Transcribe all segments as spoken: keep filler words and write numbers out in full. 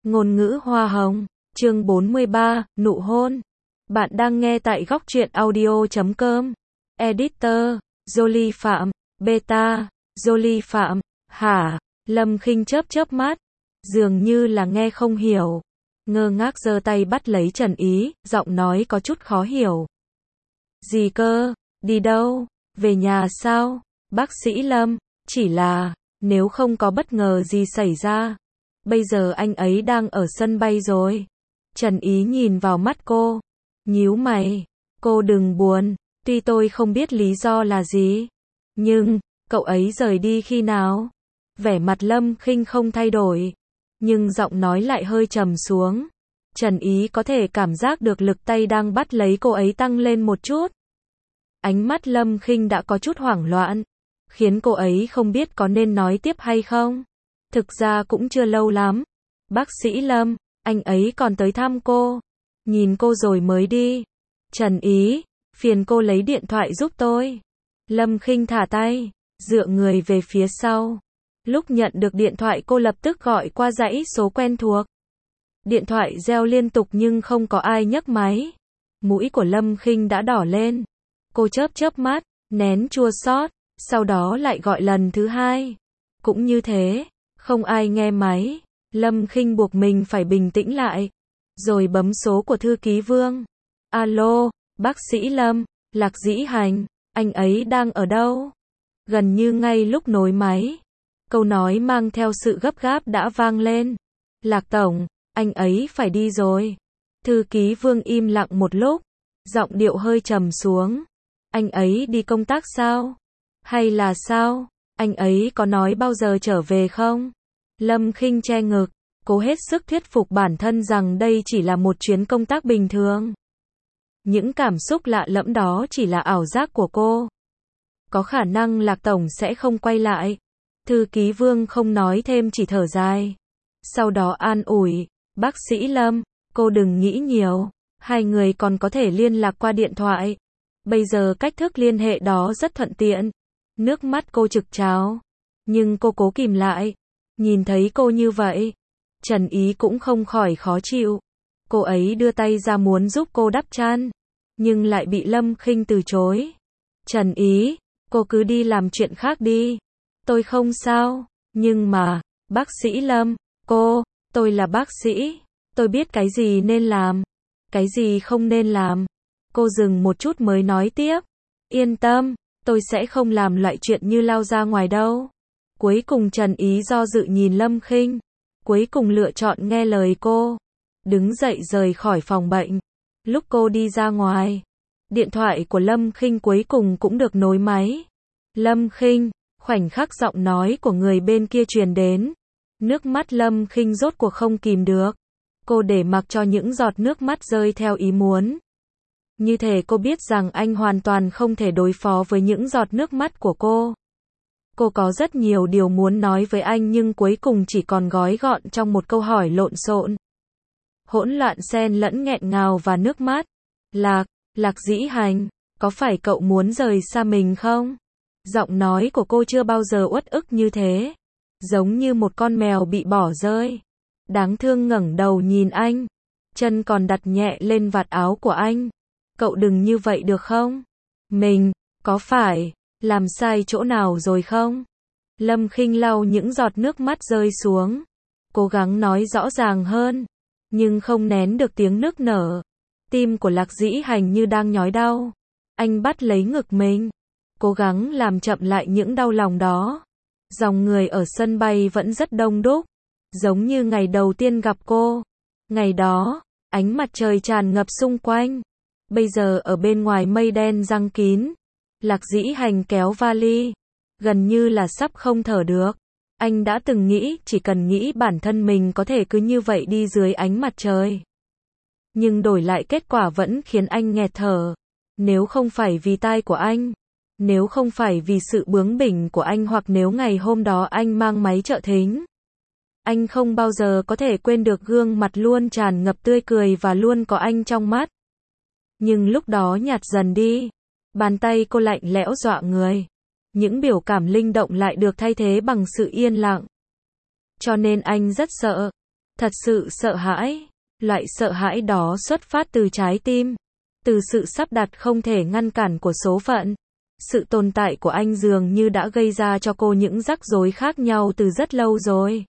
Ngôn ngữ hoa hồng, chương bốn mươi ba, nụ hôn. Bạn đang nghe tại góc truyện audio chấm com. Editor, Jolie Phạm, Beta, Jolie Phạm, hả? Lâm Khinh chớp chớp mắt, dường như là nghe không hiểu. Ngơ ngác giơ tay bắt lấy Trần Ý, giọng nói có chút khó hiểu. Gì cơ? Đi đâu? Về nhà sao? Bác sĩ Lâm, chỉ là, nếu không có bất ngờ gì xảy ra. Bây giờ anh ấy đang ở sân bay rồi. Trần Ý nhìn vào mắt cô, nhíu mày. Cô đừng buồn, tuy tôi không biết lý do là gì. Nhưng, cậu ấy rời đi khi nào? Vẻ mặt Lâm Khinh không thay đổi, nhưng giọng nói lại hơi trầm xuống. Trần Ý có thể cảm giác được lực tay đang bắt lấy cô ấy tăng lên một chút. Ánh mắt Lâm Khinh đã có chút hoảng loạn, khiến cô ấy không biết có nên nói tiếp hay không. Thực ra cũng chưa lâu lắm. Bác sĩ Lâm, anh ấy còn tới thăm cô. Nhìn cô rồi mới đi. Trần Ý, phiền cô lấy điện thoại giúp tôi. Lâm Khinh thả tay, dựa người về phía sau. Lúc nhận được điện thoại cô lập tức gọi qua dãy số quen thuộc. Điện thoại reo liên tục nhưng không có ai nhấc máy. Mũi của Lâm Khinh đã đỏ lên. Cô chớp chớp mắt, nén chua xót, sau đó lại gọi lần thứ hai. Cũng như thế, không ai nghe máy. Lâm Khinh buộc mình phải bình tĩnh lại, rồi bấm số của thư ký Vương. Alo, bác sĩ Lâm, Lạc Dĩ Hành, anh ấy đang ở đâu? Gần như ngay lúc nối máy, câu nói mang theo sự gấp gáp đã vang lên. Lạc Tổng, anh ấy phải đi rồi. Thư ký Vương im lặng một lúc, giọng điệu hơi trầm xuống. Anh ấy đi công tác sao? Hay là sao? Anh ấy có nói bao giờ trở về không? Lâm Khinh che ngực, cố hết sức thuyết phục bản thân rằng đây chỉ là một chuyến công tác bình thường. Những cảm xúc lạ lẫm đó chỉ là ảo giác của cô. Có khả năng Lạc Tổng sẽ không quay lại. Thư ký Vương không nói thêm, chỉ thở dài. Sau đó an ủi, bác sĩ Lâm, cô đừng nghĩ nhiều. Hai người còn có thể liên lạc qua điện thoại. Bây giờ cách thức liên hệ đó rất thuận tiện. Nước mắt cô trực trào, nhưng cô cố kìm lại. Nhìn thấy cô như vậy, Trần Ý cũng không khỏi khó chịu. Cô ấy đưa tay ra muốn giúp cô đắp chăn, nhưng lại bị Lâm Khinh từ chối. Trần Ý, cô cứ đi làm chuyện khác đi. Tôi không sao, nhưng mà, bác sĩ Lâm, cô, tôi là bác sĩ. Tôi biết cái gì nên làm, cái gì không nên làm. Cô dừng một chút mới nói tiếp. Yên tâm, tôi sẽ không làm loại chuyện như lao ra ngoài đâu. Cuối cùng Trần Ý do dự nhìn Lâm Khinh, cuối cùng lựa chọn nghe lời cô, đứng dậy rời khỏi phòng bệnh. Lúc cô đi ra ngoài, điện thoại của Lâm Khinh cuối cùng cũng được nối máy. Lâm Khinh, khoảnh khắc giọng nói của người bên kia truyền đến, nước mắt Lâm Khinh rốt cuộc không kìm được. Cô để mặc cho những giọt nước mắt rơi theo ý muốn. Như thể cô biết rằng anh hoàn toàn không thể đối phó với những giọt nước mắt của cô. Cô có rất nhiều điều muốn nói với anh nhưng cuối cùng chỉ còn gói gọn trong một câu hỏi lộn xộn. Hỗn loạn xen lẫn nghẹn ngào và nước mắt. Lạc, Lạc Dĩ Hành, có phải cậu muốn rời xa mình không? Giọng nói của cô chưa bao giờ uất ức như thế. Giống như một con mèo bị bỏ rơi. Đáng thương ngẩng đầu nhìn anh. Chân còn đặt nhẹ lên vạt áo của anh. Cậu đừng như vậy được không? Mình, có phải làm sai chỗ nào rồi không? Lâm Khinh lau những giọt nước mắt rơi xuống, cố gắng nói rõ ràng hơn, nhưng không nén được tiếng nức nở. Tim của Lạc Dĩ Hành như đang nhói đau. Anh bắt lấy ngực mình, cố gắng làm chậm lại những đau lòng đó. Dòng người ở sân bay vẫn rất đông đúc, giống như ngày đầu tiên gặp cô. Ngày đó, ánh mặt trời tràn ngập xung quanh. Bây giờ ở bên ngoài mây đen giăng kín. Lạc Dĩ Hành kéo vali, gần như là sắp không thở được. Anh đã từng nghĩ chỉ cần nghĩ bản thân mình có thể cứ như vậy đi dưới ánh mặt trời. Nhưng đổi lại kết quả vẫn khiến anh nghẹt thở. Nếu không phải vì tai của anh, nếu không phải vì sự bướng bỉnh của anh, hoặc nếu ngày hôm đó anh mang máy trợ thính, anh không bao giờ có thể quên được gương mặt luôn tràn ngập tươi cười và luôn có anh trong mắt. Nhưng lúc đó nhạt dần đi. Bàn tay cô lạnh lẽo dọa người. Những biểu cảm linh động lại được thay thế bằng sự yên lặng. Cho nên anh rất sợ. Thật sự sợ hãi. Loại sợ hãi đó xuất phát từ trái tim. Từ sự sắp đặt không thể ngăn cản của số phận. Sự tồn tại của anh dường như đã gây ra cho cô những rắc rối khác nhau từ rất lâu rồi.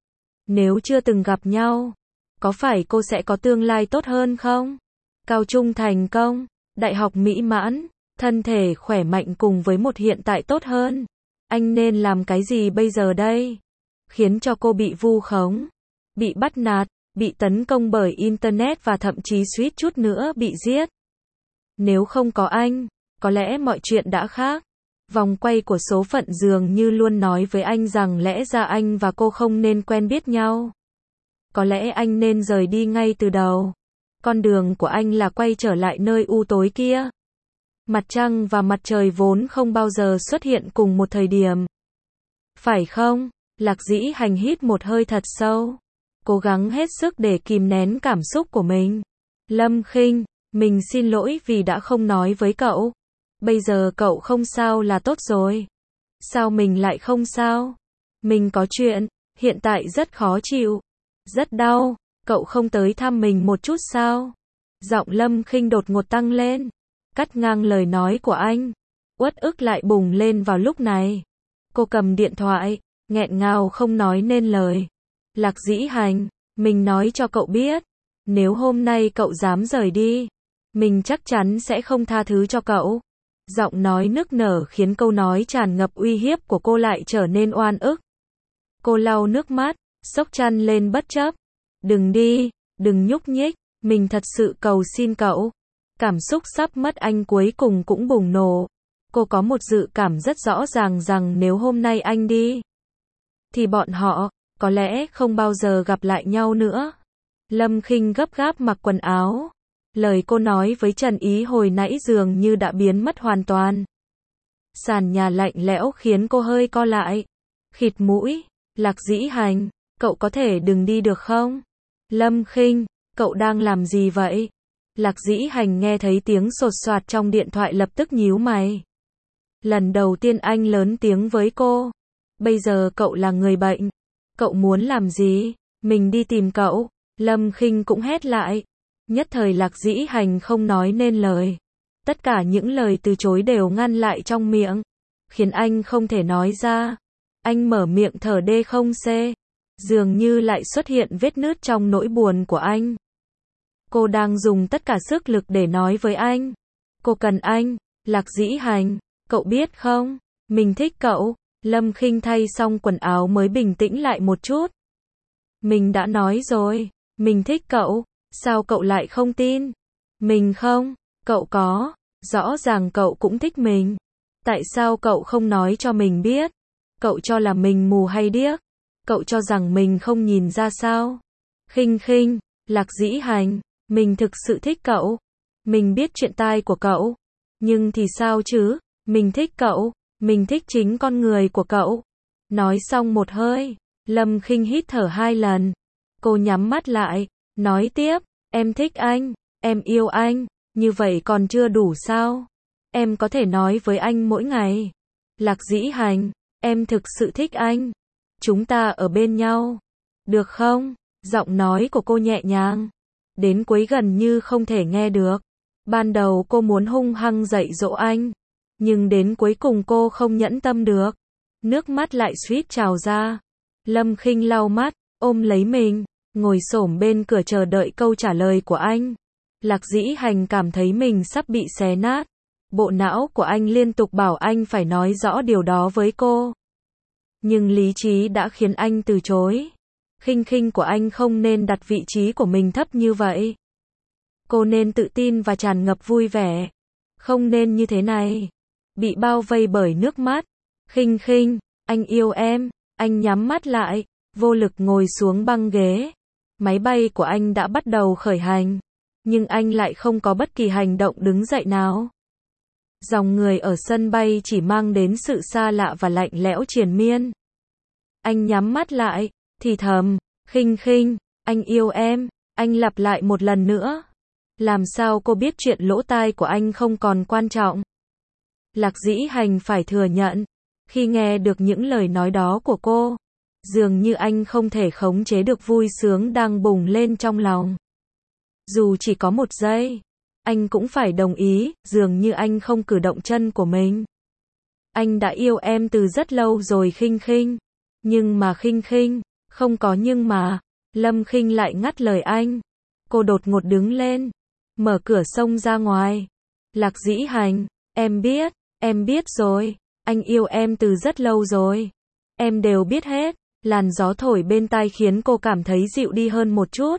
Nếu chưa từng gặp nhau, có phải cô sẽ có tương lai tốt hơn không? Cao trung thành công, đại học mỹ mãn, thân thể khỏe mạnh cùng với một hiện tại tốt hơn. Anh nên làm cái gì bây giờ đây? Khiến cho cô bị vu khống, bị bắt nạt, bị tấn công bởi Internet và thậm chí suýt chút nữa bị giết. Nếu không có anh, có lẽ mọi chuyện đã khác. Vòng quay của số phận dường như luôn nói với anh rằng lẽ ra anh và cô không nên quen biết nhau. Có lẽ anh nên rời đi ngay từ đầu. Con đường của anh là quay trở lại nơi u tối kia. Mặt trăng và mặt trời vốn không bao giờ xuất hiện cùng một thời điểm. Phải không? Lạc Dĩ Hành hít một hơi thật sâu. Cố gắng hết sức để kìm nén cảm xúc của mình. Lâm Khinh, mình xin lỗi vì đã không nói với cậu. Bây giờ cậu không sao là tốt rồi. Sao mình lại không sao? Mình có chuyện, hiện tại rất khó chịu. Rất đau, cậu không tới thăm mình một chút sao? Giọng Lâm Khinh đột ngột tăng lên, cắt ngang lời nói của anh. Uất ức lại bùng lên vào lúc này. Cô cầm điện thoại, nghẹn ngào không nói nên lời. Lạc Dĩ Hành, mình nói cho cậu biết, nếu hôm nay cậu dám rời đi, mình chắc chắn sẽ không tha thứ cho cậu. Giọng nói nức nở khiến câu nói tràn ngập uy hiếp của cô lại trở nên oan ức. Cô lau nước mắt, xốc chăn lên bất chấp. Đừng đi, đừng nhúc nhích, mình thật sự cầu xin cậu. Cảm xúc sắp mất anh cuối cùng cũng bùng nổ. Cô có một dự cảm rất rõ ràng rằng nếu hôm nay anh đi, thì bọn họ, có lẽ không bao giờ gặp lại nhau nữa. Lâm Khinh gấp gáp mặc quần áo. Lời cô nói với Trần Ý hồi nãy dường như đã biến mất hoàn toàn. Sàn nhà lạnh lẽo khiến cô hơi co lại. Khịt mũi, Lạc Dĩ Hành, cậu có thể đừng đi được không? Lâm Khinh, cậu đang làm gì vậy? Lạc Dĩ Hành nghe thấy tiếng sột soạt trong điện thoại lập tức nhíu mày. Lần đầu tiên anh lớn tiếng với cô. Bây giờ cậu là người bệnh. Cậu muốn làm gì? Mình đi tìm cậu. Lâm Khinh cũng hét lại. Nhất thời Lạc Dĩ Hành không nói nên lời. Tất cả những lời từ chối đều ngăn lại trong miệng, khiến anh không thể nói ra. Anh mở miệng thở đê không xê. Dường như lại xuất hiện vết nứt trong nỗi buồn của anh. Cô đang dùng tất cả sức lực để nói với anh. Cô cần anh, Lạc Dĩ Hành, cậu biết không? Mình thích cậu. Lâm Khinh thay xong quần áo mới bình tĩnh lại một chút. Mình đã nói rồi, mình thích cậu. Sao cậu lại không tin? Mình không, cậu có. Rõ ràng cậu cũng thích mình. Tại sao cậu không nói cho mình biết? Cậu cho là mình mù hay điếc? Cậu cho rằng mình không nhìn ra sao? Khinh Khinh, Lạc Dĩ Hành, mình thực sự thích cậu. Mình biết chuyện tai của cậu. Nhưng thì sao chứ? Mình thích cậu. Mình thích chính con người của cậu. Nói xong một hơi, Lâm Khinh hít thở hai lần. Cô nhắm mắt lại, nói tiếp, em thích anh, em yêu anh, như vậy còn chưa đủ sao? Em có thể nói với anh mỗi ngày. Lạc Dĩ Hành, em thực sự thích anh. Chúng ta ở bên nhau. Được không? Giọng nói của cô nhẹ nhàng. Đến cuối gần như không thể nghe được. Ban đầu cô muốn hung hăng dạy dỗ anh. Nhưng đến cuối cùng cô không nhẫn tâm được. Nước mắt lại suýt trào ra. Lâm Khinh lau mắt, ôm lấy mình, ngồi xổm bên cửa chờ đợi câu trả lời của anh. Lạc Dĩ Hành cảm thấy mình sắp bị xé nát. Bộ não của anh liên tục bảo anh phải nói rõ điều đó với cô. Nhưng lý trí đã khiến anh từ chối. Khinh Khinh của anh không nên đặt vị trí của mình thấp như vậy. Cô nên tự tin và tràn ngập vui vẻ. Không nên như thế này. Bị bao vây bởi nước mắt. Khinh Khinh, anh yêu em. Anh nhắm mắt lại, vô lực ngồi xuống băng ghế. Máy bay của anh đã bắt đầu khởi hành. Nhưng anh lại không có bất kỳ hành động đứng dậy nào. Dòng người ở sân bay chỉ mang đến sự xa lạ và lạnh lẽo triền miên. Anh nhắm mắt lại, thì thầm, Khinh Khinh, anh yêu em. Anh lặp lại một lần nữa. Làm sao cô biết chuyện lỗ tai của anh không còn quan trọng? Lạc Dĩ Hành phải thừa nhận, khi nghe được những lời nói đó của cô, Dường như anh không thể khống chế được vui sướng đang bùng lên trong lòng. Dù chỉ có một giây, anh cũng phải đồng ý, dường như anh không cử động chân của mình. Anh đã yêu em từ rất lâu rồi Khinh Khinh. Nhưng mà Khinh Khinh, không có nhưng mà. Lâm Khinh lại ngắt lời anh. Cô đột ngột đứng lên, mở cửa xông ra ngoài. Lạc Dĩ Hành, em biết, em biết rồi, anh yêu em từ rất lâu rồi. Em đều biết hết. Làn gió thổi bên tai khiến cô cảm thấy dịu đi hơn một chút.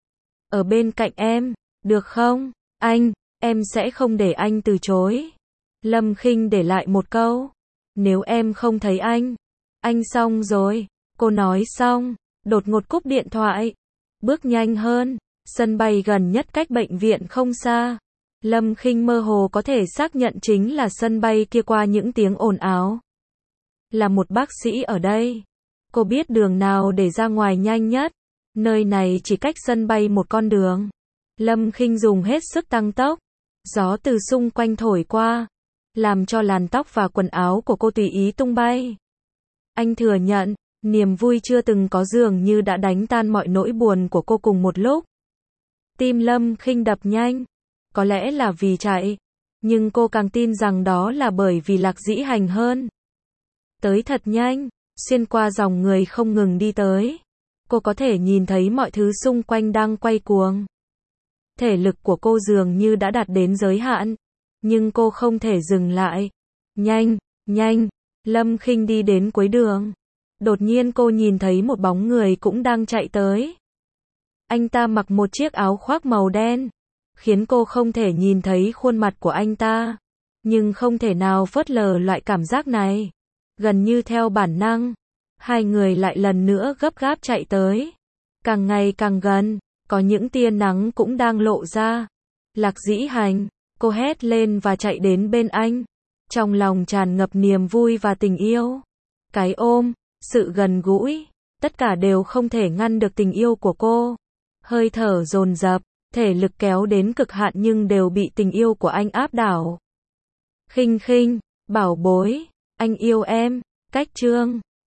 Ở bên cạnh em, được không? Anh, em sẽ không để anh từ chối. Lâm Khinh để lại một câu. Nếu em không thấy anh, anh xong rồi. Cô nói xong, đột ngột cúp điện thoại. Bước nhanh hơn, sân bay gần nhất cách bệnh viện không xa. Lâm Khinh mơ hồ có thể xác nhận chính là sân bay kia qua những tiếng ồn ào. Là một bác sĩ ở đây. Cô biết đường nào để ra ngoài nhanh nhất. Nơi này chỉ cách sân bay một con đường. Lâm Khinh dùng hết sức tăng tốc. Gió từ xung quanh thổi qua, làm cho làn tóc và quần áo của cô tùy ý tung bay. Anh thừa nhận, niềm vui chưa từng có dường như đã đánh tan mọi nỗi buồn của cô cùng một lúc. Tim Lâm Khinh đập nhanh. Có lẽ là vì chạy, nhưng cô càng tin rằng đó là bởi vì Lạc Dĩ Hành hơn. Tới thật nhanh, xuyên qua dòng người không ngừng đi tới. Cô có thể nhìn thấy mọi thứ xung quanh đang quay cuồng. Thể lực của cô dường như đã đạt đến giới hạn, nhưng cô không thể dừng lại. Nhanh, nhanh, Lâm Khinh đi đến cuối đường. Đột nhiên cô nhìn thấy một bóng người cũng đang chạy tới. Anh ta mặc một chiếc áo khoác màu đen, khiến cô không thể nhìn thấy khuôn mặt của anh ta. Nhưng không thể nào phớt lờ loại cảm giác này. Gần như theo bản năng, hai người lại lần nữa gấp gáp chạy tới. Càng ngày càng gần, có những tia nắng cũng đang lộ ra. Lạc Dĩ Hành, cô hét lên và chạy đến bên anh. Trong lòng tràn ngập niềm vui và tình yêu. Cái ôm, sự gần gũi, tất cả đều không thể ngăn được tình yêu của cô. Hơi thở dồn dập, thể lực kéo đến cực hạn nhưng đều bị tình yêu của anh áp đảo. Khinh Khinh, bảo bối, anh yêu em. Cách chương